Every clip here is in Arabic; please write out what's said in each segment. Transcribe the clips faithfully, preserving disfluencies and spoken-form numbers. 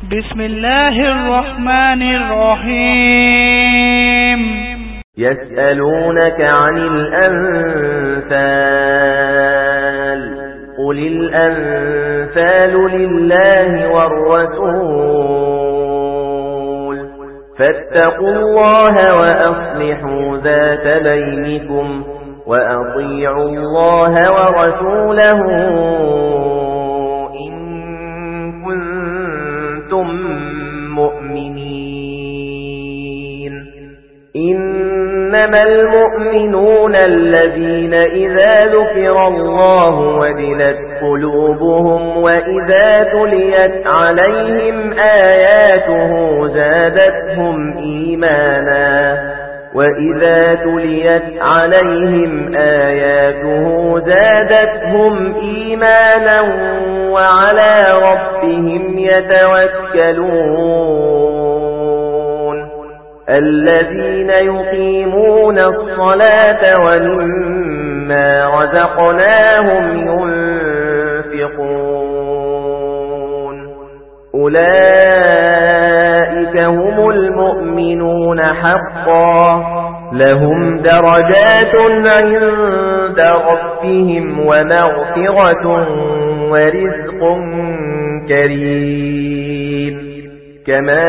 بسم الله الرحمن الرحيم. يسألونك عن الأنفال قل الأنفال لله والرسول فاتقوا الله وأصلحوا ذات بينكم وأطيعوا الله ورسوله إن كنتم مؤمنين. إنما المؤمنون الذين إذا ذكر الله وجلت قلوبهم وإذا تليت عليهم آياته زادتهم إيمانا وإذا تليت عليهم آياته زادتهم إيمانا وعلى ربهم يتوكلون. الذين يقيمون الصلاة ومما رزقناهم ينفقون أولئك هم المؤمنون حقا لهم درجات عند ربهم ومغفرة ورزق كريم. كما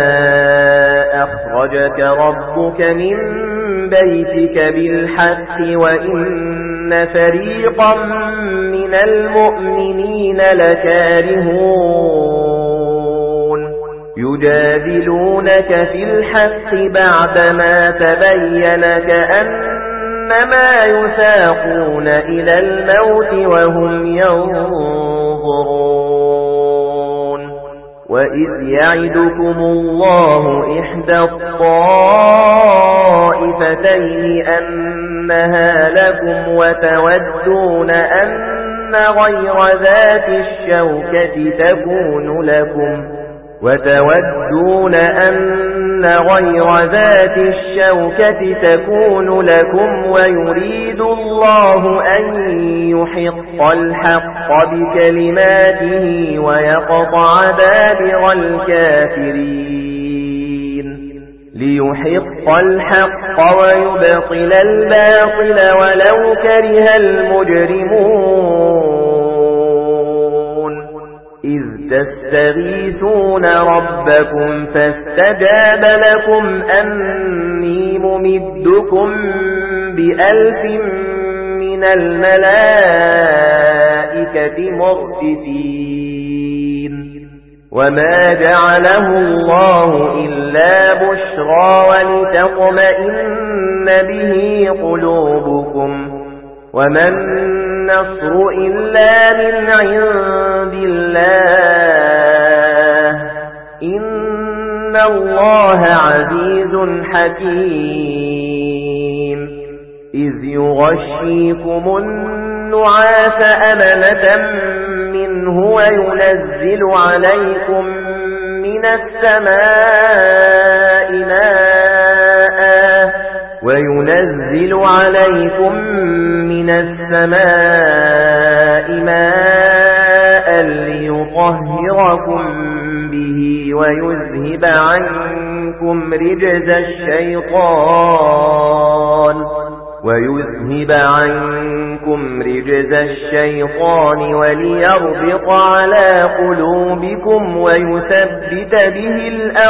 أخرجك ربك من بيتك بالحق وإن فريقا من المؤمنين لكارهون يجادلونك في الحق بعدما تبين كأنما يساقون إلى الموت وهم ينظرون. وإذ يعدكم الله إحدى الطائفتين أنها لكم وتودون أن غير ذات الشوكة تكون لكم وتودون أن غير ذات الشوكة تكون لكم ويريد الله أن يحق الحق بكلماته ويقطع دابر الكافرين ليحق الحق ويبطل الباطل ولو كره المجرمون. إذ تستغيثون ربكم فاستجاب لكم أني ممدكم بألف من الملائكة مردفين. وما جعله الله إلا بشرى ولتطمئن به قلوبكم وما النصر إلا من عند الله إن الله عزيز حكيم. إذ يغشيكم النعاس أمنة منه وينزل عليكم من السماء ماء وينزل عليكم من السماء ماء ليطهركم به ويذهب عنكم رجز الشيطان ويذهب عنكم رجز الشيطان وليربط على قلوبكم ويثبت به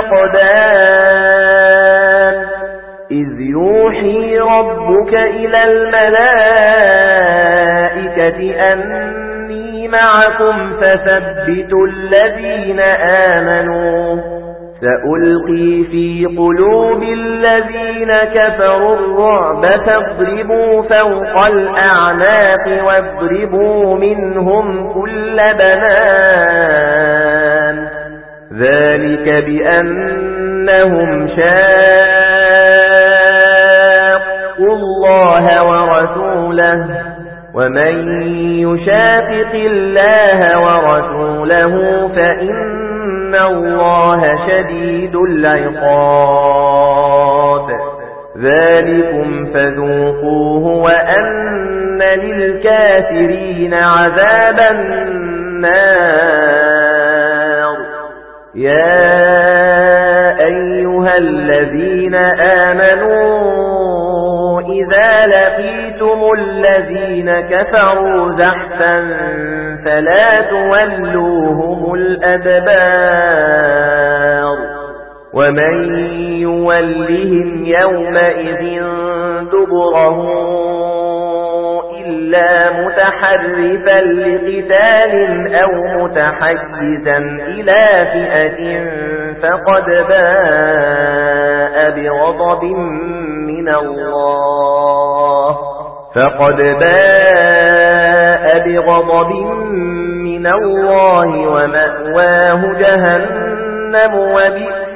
الأقدام. إذ يوحي ربك إلى الملائكة أني معكم فثبتوا الذين آمنوا سألقي في قلوب الذين كفروا الرعب فاضربوا فوق الأعناق واضربوا منهم كل بنان. ذلك بأنهم شاقوا الله ورسوله ومن يشاقق الله ورسوله فإن الله شديد العقاب. ذلكم فذوقوه وأن للكافرين عذاب النار. يا أيها الذين آمنوا إذا لقيتم الذين كفروا زحفا فلا تولوهم الأدبار ومن يولهم يومئذ دبره إلا متحرفا لقتال أو متحيزا إلى فئة فقد باء بغضب من الله فقد باء بغضب من الله ومأواه جهنم وبئس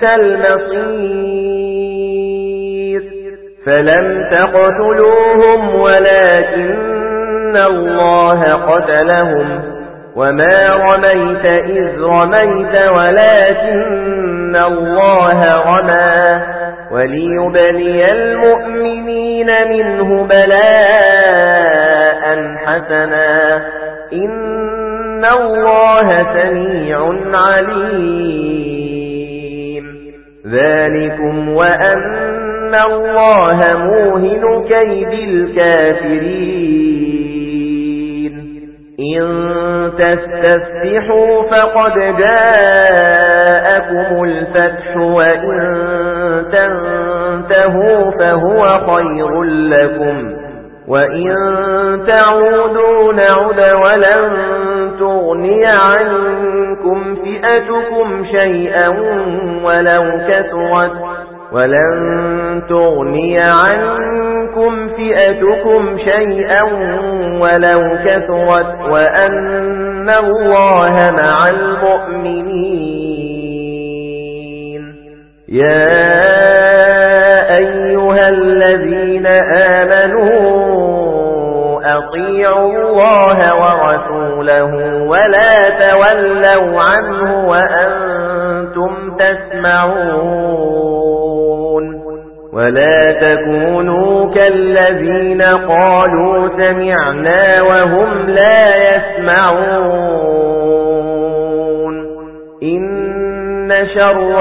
المصير فلم تقتلوهم ولكن الله قتلهم وما رميت إذ رميت ولكن الله رمى وليبلي المؤمنين منه بلاء حسنا إن الله سميع عليم ذلكم وأن الله موهن كيد الكافرين إن تستفتحوا فقد جاءكم الفتح وإن تنتهوا فهو خير لكم وإن تعودوا نعد ولن تغني عنكم فئتكم شيئا ولو كثرت ولن تغني عنكم فئتكم شيئا ولو كثرت وأن الله مع المؤمنين يا أيها الذين آمنوا أطيعوا الله ورسوله ولا تولوا عنه وأنتم تسمعون ولا تكونوا كالذين قالوا سمعنا وهم لا يسمعون إن شر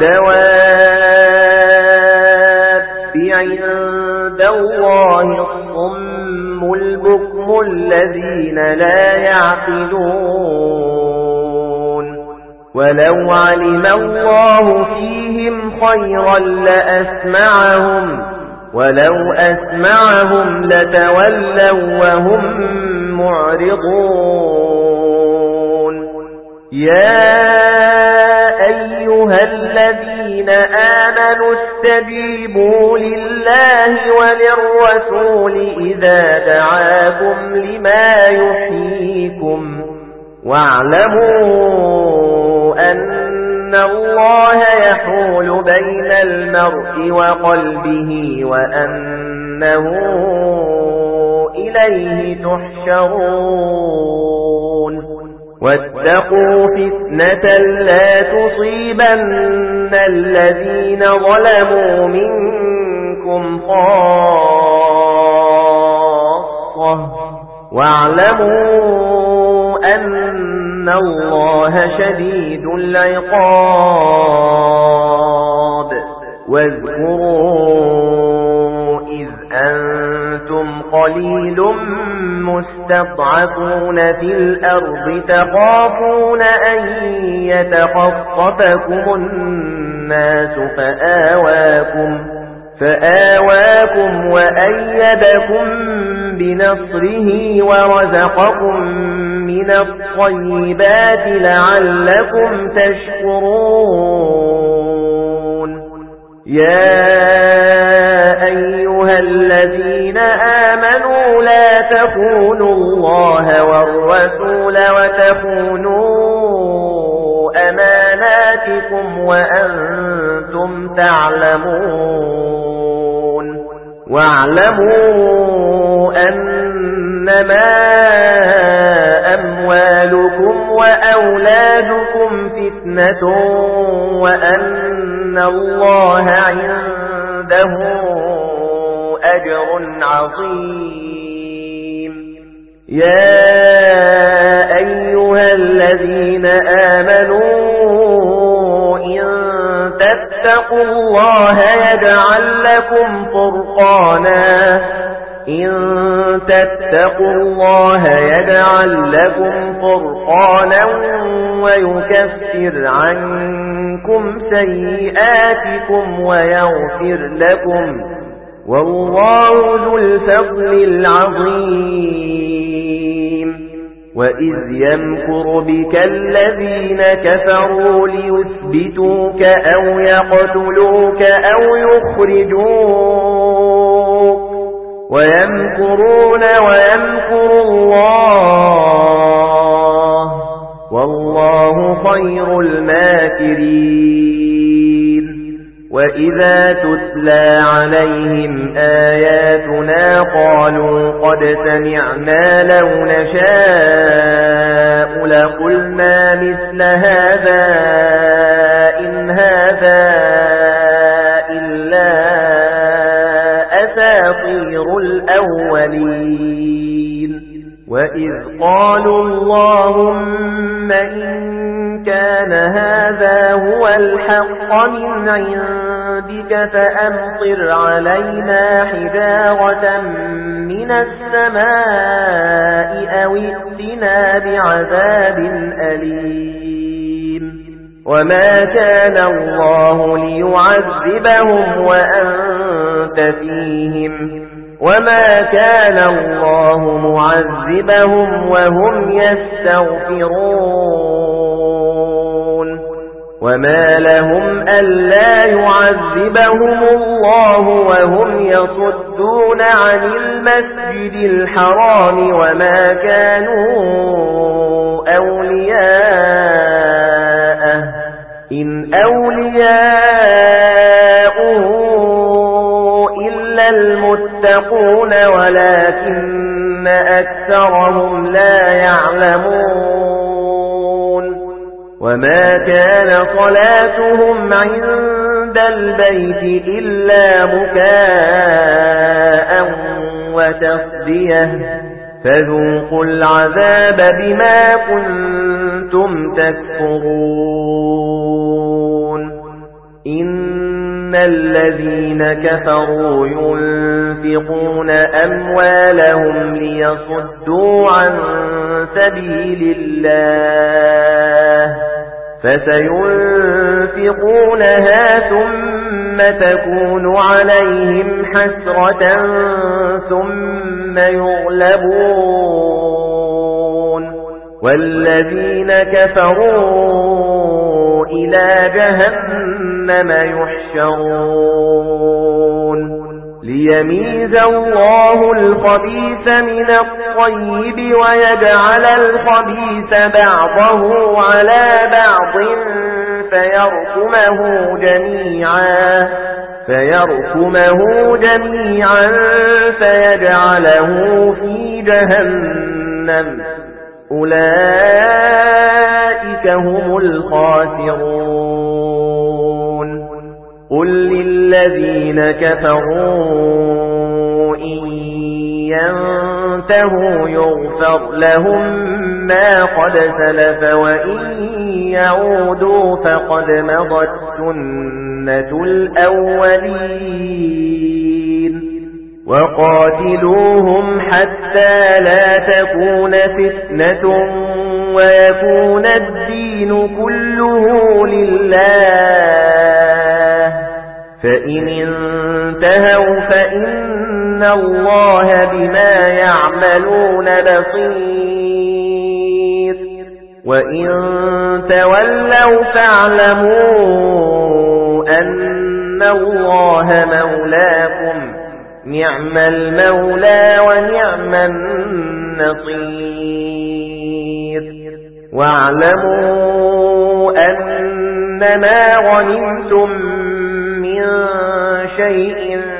الدواب عند الله الصم البكم الذين لا يعقلون ولو علم الله فيهم خيرا لأسمعهم ولو أسمعهم لتولوا وهم معرضون يا أيها الذين آمنوا استجيبوا لله وللرسول إذا دعاكم لما يحييكم واعلموا أن الله يحول بين المرء وقلبه وأنه إليه تحشرون واتقوا فتنة لا تصيبن الذين ظلموا منكم خاصة واعلموا أن الله شديد العقاب واذكروا إذ أنتم قليل مستضعفون في الأرض تخافون أن يتخطفكم الناس فآواكم فآواكم وأيدكم بنصره ورزقكم من الطيبات لعلكم تشكرون يا أيها الذين آمنوا لا تخونوا الله والرسول وتخونوا أماناتكم وأنتم تعلمون واعلموا أنما أموالكم وأولادكم فتنة وأن الله عنده أجر عظيم يا أيها الذين آمنوا تتقوا الله يجعل لكم فرقانا إن تتقوا الله يجعل لكم فرقانا ويكفر عنكم سيئاتكم ويغفر لكم والله ذو الفضل العظيم وإذ يمكر بك الذين كفروا ليثبتوك أو يقتلوك أو يخرجوك ويمكرون ويمكر الله والله خير الماكرين وإذا تتلى عليهم آياتنا قالوا قد سمعنا لو نشاء لقلنا مثل هذا إن هذا إلا أساطير الأولين وإذ قالوا اللهم إن كان هذا هو الحق من عندك فأمطر علينا حجارة من السماء أو ائتنا بعذاب أليم وما كان الله ليعذبهم وأنت فيهم وما كان الله معذبهم وهم يستغفرون وما لهم ألا يعذبهم الله وهم يصدون عن المسجد الحرام وما كانوا أولياءه إن أولياؤه إلا المتقون ولكن أكثرهم لا يعلمون وما كان صلاتهم عند البيت إلا مكاء وتصدية فذوقوا العذاب بما كنتم تكفرون إن الذين كفروا ينفقون أموالهم ليصدوا عن سبيل الله فسينفقونها ثم تكون عليهم حسرة ثم يغلبون والذين كفروا إلى جهنم يحشرون ليميز الله الخبيث من الطيب ويجعل الخبيث بعضه على بعض فيركمه جميعا فيركمه جميعا فيجعله في جهنم أولئك هم الخاسرون قل للذين كفروا إن ينتهوا يغفر لهم ما قد سلف وإن يعودوا فقد مضت سنة الأولين وقاتلوهم حتى لا تكون فتنة ويكون الدين كله لله فإن انتهوا فإن الله بما يعملون بصير وإن تولوا فاعلموا أن الله مولاكم نعم المولى ونعم النصير واعلموا أنما غنمتم من شيء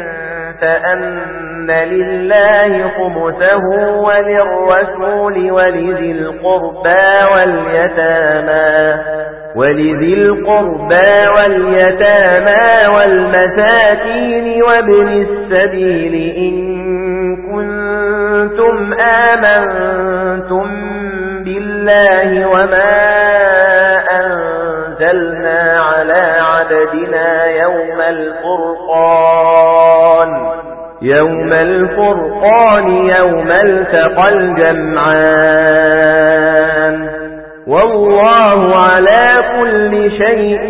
فأن لله خمسه وللرسول ولذي القربى واليتامى ولذي القربى واليتامى والمساكين وابن السبيل إن كنتم آمنتم بالله وما أنزلنا على عبدنا عبدنا يوم الفرقان يوم الفرقان يوم التقى الجمعان والله على كل شيء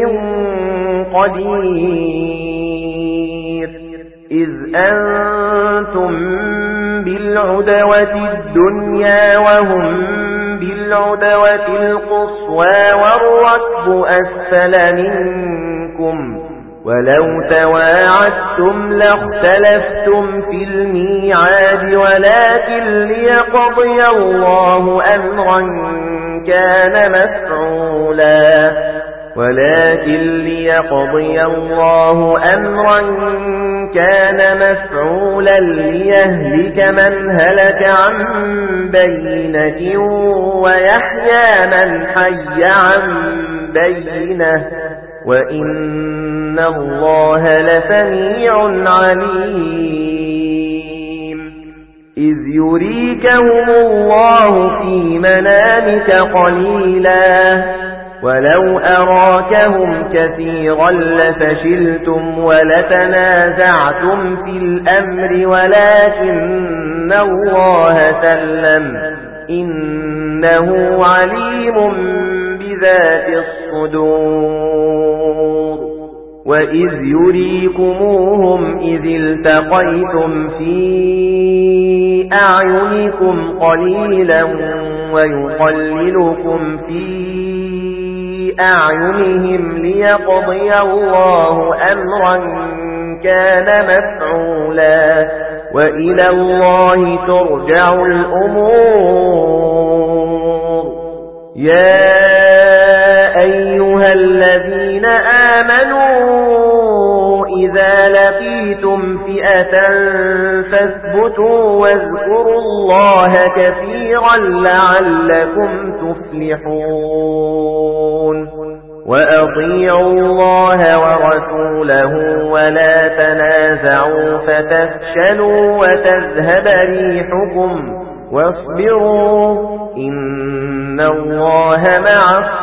قدير إذ أنتم بالعدوة الدنيا وهم بالعدوة القصوى والركب أسفل منكم ولو تواعدتم لاختلفتم في الميعاد ولكن ليقضي الله أمرا كان مفعولا ولكن ليقضي الله أمرا كان مفعولا ليهلك من هلك عن بينة ويحيى من حي عن بينة وإن الله لسميع عليم إذ يريكهم الله في منامك قليلا ولو أراكهم كثيرا لفشلتم ولتنازعتم في الأمر ولكن الله سلم إنه عليم بذات الصدور وإذ يريكموهم إذ التقيتم في أعينكم قليلا ويقللكم في أعينهم ليقضي الله أمرا كان مفعولا وإلى الله ترجع الأمور يا أيها الذين آمنوا إذا لقيتم فئة فاثبتوا واذكروا الله كثيرا لعلكم تفلحون وأطيعوا الله ورسوله ولا تنازعوا فتفشلوا وتذهب ريحكم واصبروا إن الله مع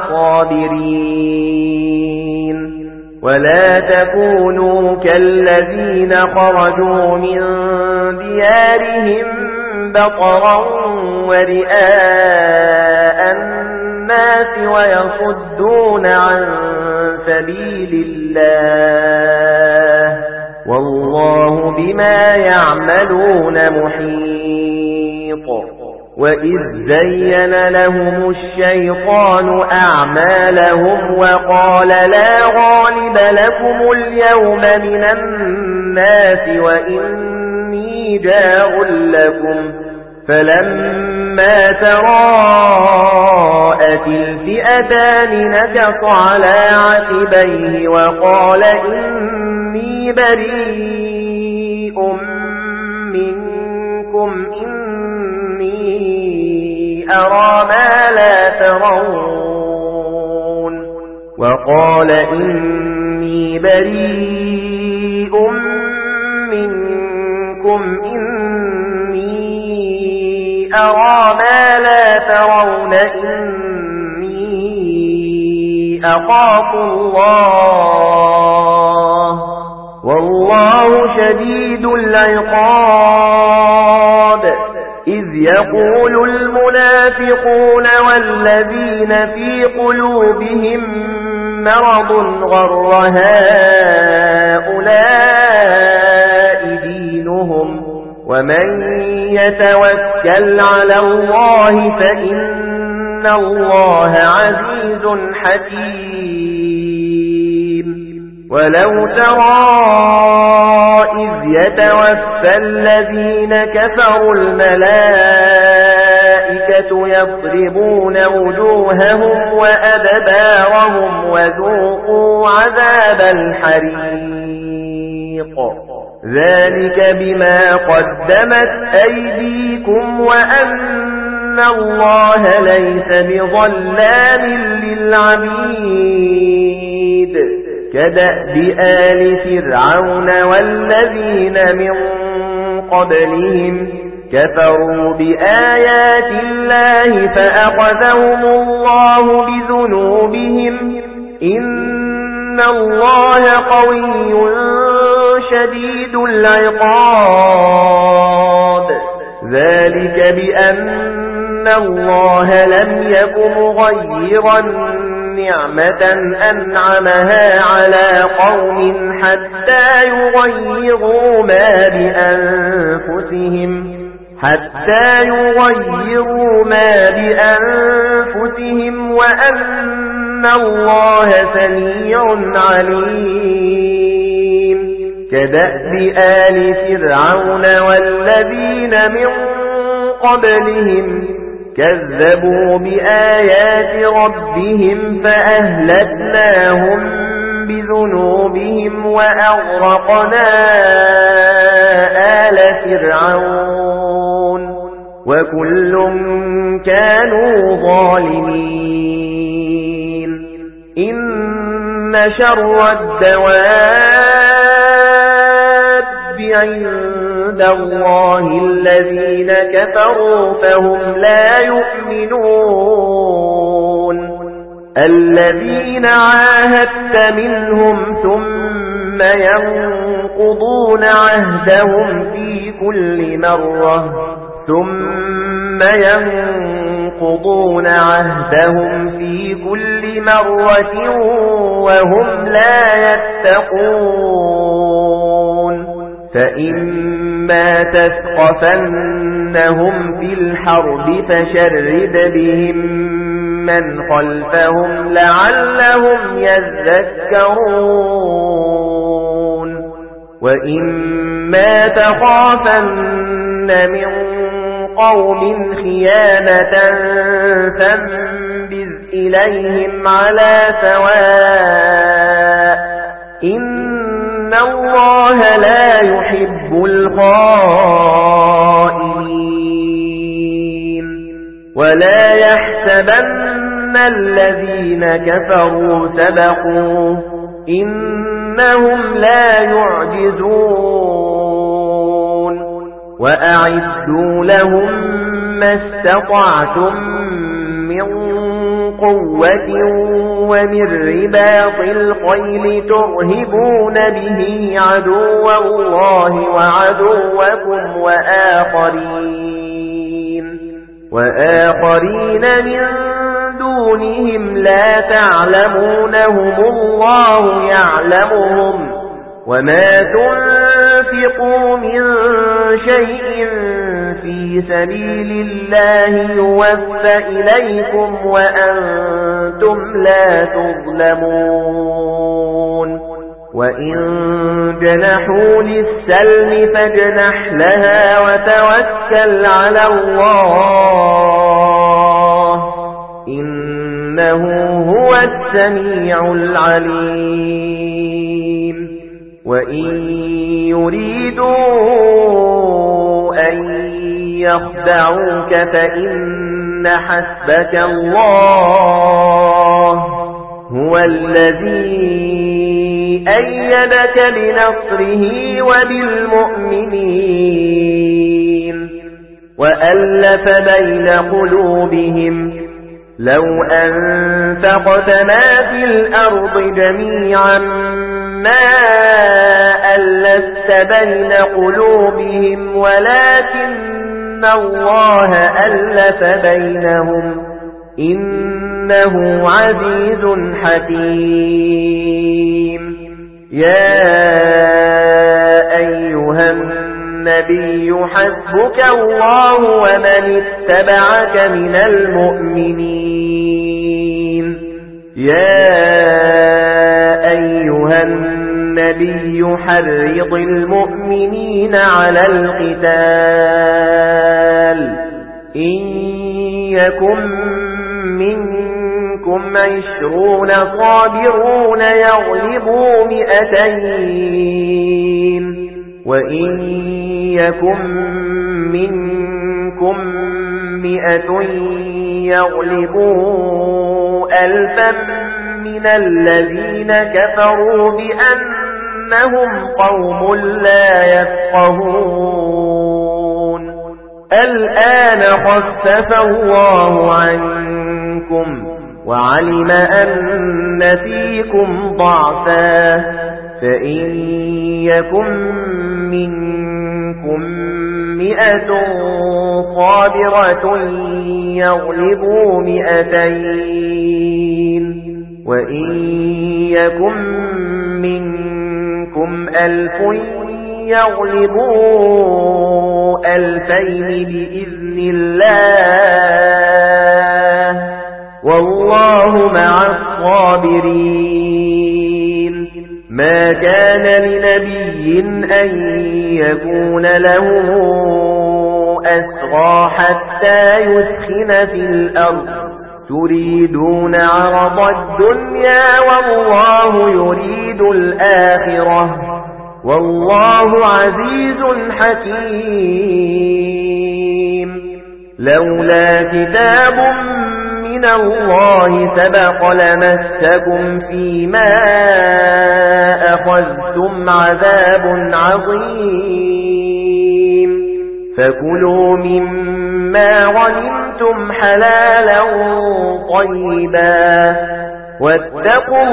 الصابرين ولا تكونوا كالذين خرجوا من ديارهم بطرا ورئاء الناس ويصدون عن سبيل الله والله بما يعملون محيط وإذ زين لهم الشيطان أعمالهم وقال لا غالب لكم اليوم من الناس وإني جار لكم فلما تراءت الفئتان نكص على عقبيه وقال إني بريء منكم إني أرى ما لا ترون وقال إني بريء منكم إني أرى ما لا ترون إني أخاف الله والله شديد العقاب إذ يقول المنافقون والذين في قلوبهم مرض غر هؤلاء دينهم ومن يتوكل على الله فإن الله عزيز حكيم ولو ترى إذ يتوفى الذين كفروا الملائكة يضربون وجوههم وأدبارهم وذوقوا عذاب الحريق ذلك بما قدمت أيديكم وأن الله ليس بظلام للعبيد كدأب آل فرعون والذين من قبلهم كفروا بآيات الله فأخذهم الله بذنوبهم إن إن الله قوي شديد العقاب ذلك بأن الله لم يكن مغيرا نعمة أنعمها على قوم حتى يغيروا ما بأنفسهم حتى يغيروا ما بأنفسهم وأن الله سميع عليم كدأب آل فرعون والذين من قبلهم كذبوا بآيات ربهم فأهلكناهم بذنوبهم وأغرقنا آل فرعون وكل كانوا ظالمين إن شر الدواب عند الله الذين كفروا فهم لا يؤمنون الذين عاهدت منهم ثم ينقضون عهدهم في كل مرة ثم ينقضون عهدهم في كل مرة وهم لا يتقون فإما تثقفنهم في الحرب فشرد بهم من خلفهم لعلهم يذكرون وإما تخافن من قوم خيانة فانبذ إليهم على سواء إن الله لا يحب الخائنين ولا يحسبن الذين كفروا سبقوا إنهم لا يعجزون وأعدوا لهم ما استطعتم من قوة ومن رباط الخيل ترهبون به عدو الله وعدوكم وآخرين وآخرين من دونهم لا تعلمونهم الله يعلمهم وما تنفقوا من شيء في سبيل الله يوفى إليكم وأنتم لا تظلمون وإن جنحوا للسلم فاجنح لها وتوكل على الله إنه هو السميع العليم وإن يريدوا أن يخدعوك فإن حسبك الله هو الذي أيدك بنصره وبالمؤمنين وألف بين قلوبهم لو أنفقت ما في الأرض جميعا ما ألفت بين قلوبهم ولكن الله ألف بينهم إنه عزيز حكيم يا أيها النبي حسبك الله ومن اتبعك من المؤمنين يا أيها النبي حرض المؤمنين على القتال إن يكن منكم عشرون صابرون يغلبوا مئتين وإن يكن منكم مئة يغلبوا ألفا من الذين كفروا بأنهم قوم لا يفقهون الآن خفف الله عنكم وعلم أن فيكم ضعفا فإن يكن منكم مئة صابرة يغلبوا مئتين وإن يكن منكم ألف يغلبوا ألفين بإذن الله والله مع الصابرين ما كان لنبي أن يكون له أسرى حتى يسخن في الأرض تريدون عرض الدنيا والله يريد الآخرة والله عزيز حكيم لولا كتاب من الله سبق لمسكم فيما أخذتم عذاب عظيم فكلوا مما غنمتم حلالا طيبا واتقوا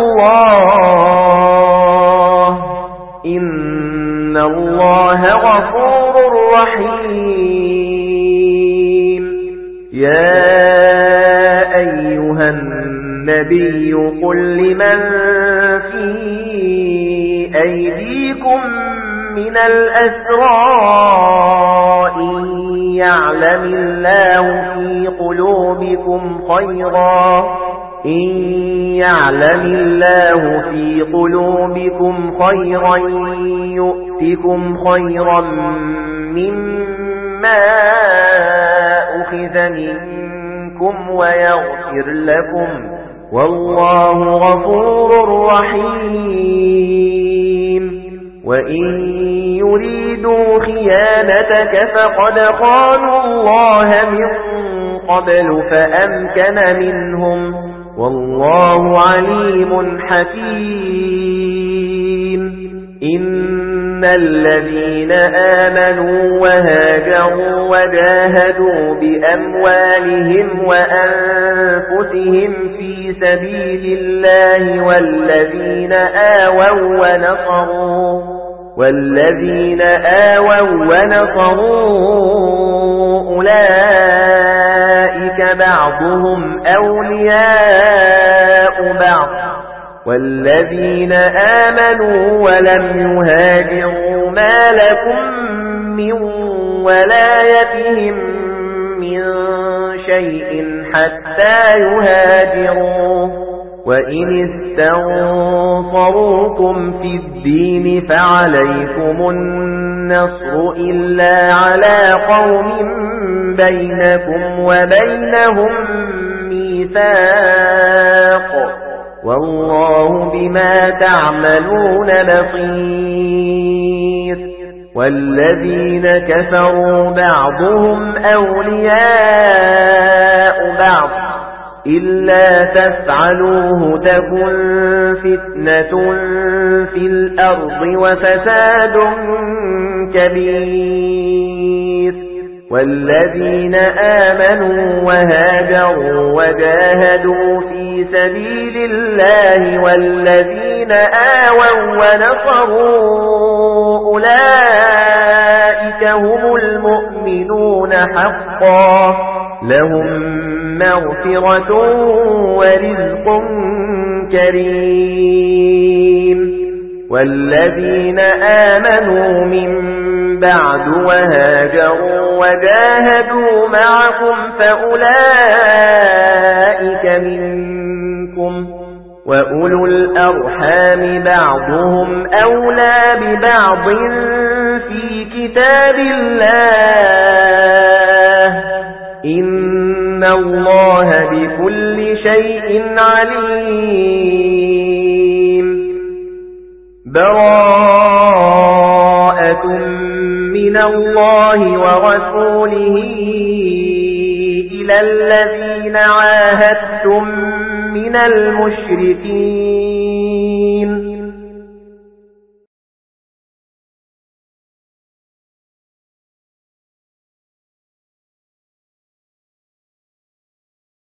الله إن الله غفور رحيم يا أيها النبي قل لمن في أيديكم من الأسرى إن يعلم الله في قلوبكم خيرا إن يعلم الله في قلوبكم خيرا يؤتكم خيرا مما أخذ منكم ويغفر لكم والله غفور رحيم وإن يريدوا خيانتك فقد خانوا الله من قبل فأمكن منهم والله عليم حكيم إن الذين آمنوا وهاجروا وجاهدوا بأموالهم وأنفسهم في سبيل الله والذين آووا ونصروا والذين آووا ونصروا أولئك بعضهم أولياء بعض والذين آمنوا ولم يهاجروا ما لكم من ولايتهم من شيء حتى يهاجروا وإن استنصروكم في الدين فعليكم النصر إلا على قوم بينكم وبينهم ميثاق والله بما تعملون بصير والذين كفروا بعضهم أولياء بعض إلا تفعلوه تكن فتنة في الأرض وفساد كبير والذين آمنوا وهاجروا وجاهدوا في سبيل الله والذين آووا ونصروا أولئك هم المؤمنون حقا لهم مغفرة ورزق كريم والذين آمنوا من بعد وهاجروا وجاهدوا معكم فأولئك منكم وأولو الأرحام بعضهم أولى ببعض في كتاب الله إن الله بكل شيء عليم براءة من الله ورسوله إلى الذين عاهدتم من المشركين